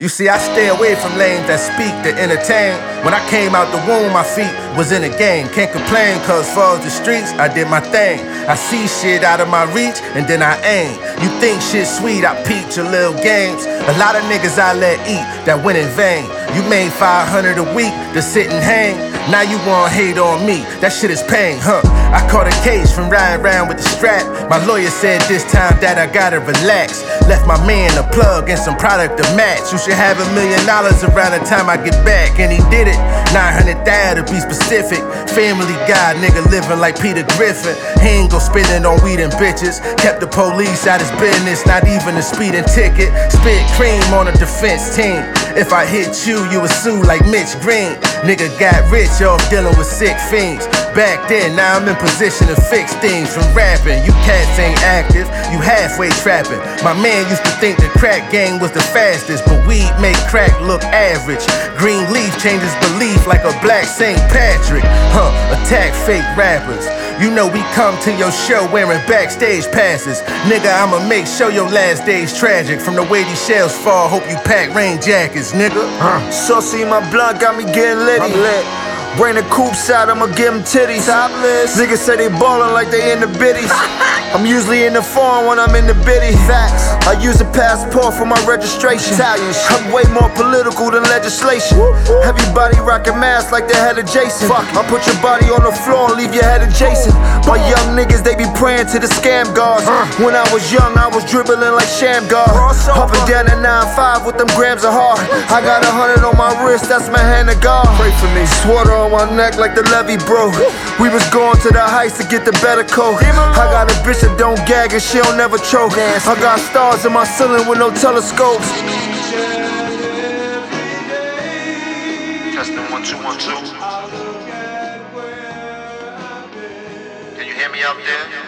You see, I stay away from lanes that speak to entertain. When I came out the womb, my feet was in the game. Can't complain, cause for the streets, I did my thing. I see shit out of my reach, and then I aim. You think shit sweet, I peep your little games. A lot of niggas I let eat, that went in vain. You made 500 a week to sit and hang. Now you wanna hate on me, that shit is pain, huh? I caught a case from riding around with the strap. My lawyer said this time that I gotta relax. Left my man a plug and some product to match. You should have $1 million around the time I get back. And he did it, 900,000 to be specific. Family guy, nigga living like Peter Griffin. He ain't gon' spend it on weed and bitches. Kept the police out his business, not even a speeding ticket. Spit cream on a defense team. If I hit you, you would sue like Mitch Green. Nigga got rich off dealing with sick fiends. Back then, now I'm in position to fix things from rapping. You cats ain't active, you halfway trapping. My man used to think the crack gang was the fastest, but weed make crack look average. Green leaf changes belief like a black St. Patrick. Attack fake rappers. You know we come to your show wearing backstage passes. Nigga, I'ma make sure your last day's tragic. From the way these shells fall, hope you pack rain jackets, nigga. Saucy, my blunt got me getting litty. I'm lit. Bring the coops out, I'ma give them titties. Topless. Niggas say they ballin' like they in the biddies. I'm usually in the foreign when I'm in the biddy. Facts. I use a passport for my registration. Italian shit. I'm way more political than legislation. Everybody rockin' masks like the head of Jason. Fuck. I put your body on the floor and leave your head adjacent. My young niggas, they be praying to the scam gods. When I was young, I was dribbling like Shamgar. Up and down the 9-5 with them grams of heart. I got 100 on my wrist, that's my hand of God. Pray for me. Swatter on my neck like the levee broke. We was going to the heights to get the better coat. I got a bitch that don't gag and she don't never choke. I got stars in my ceiling with no telescopes. Testing 1 2 1 2. Can you hear me out there?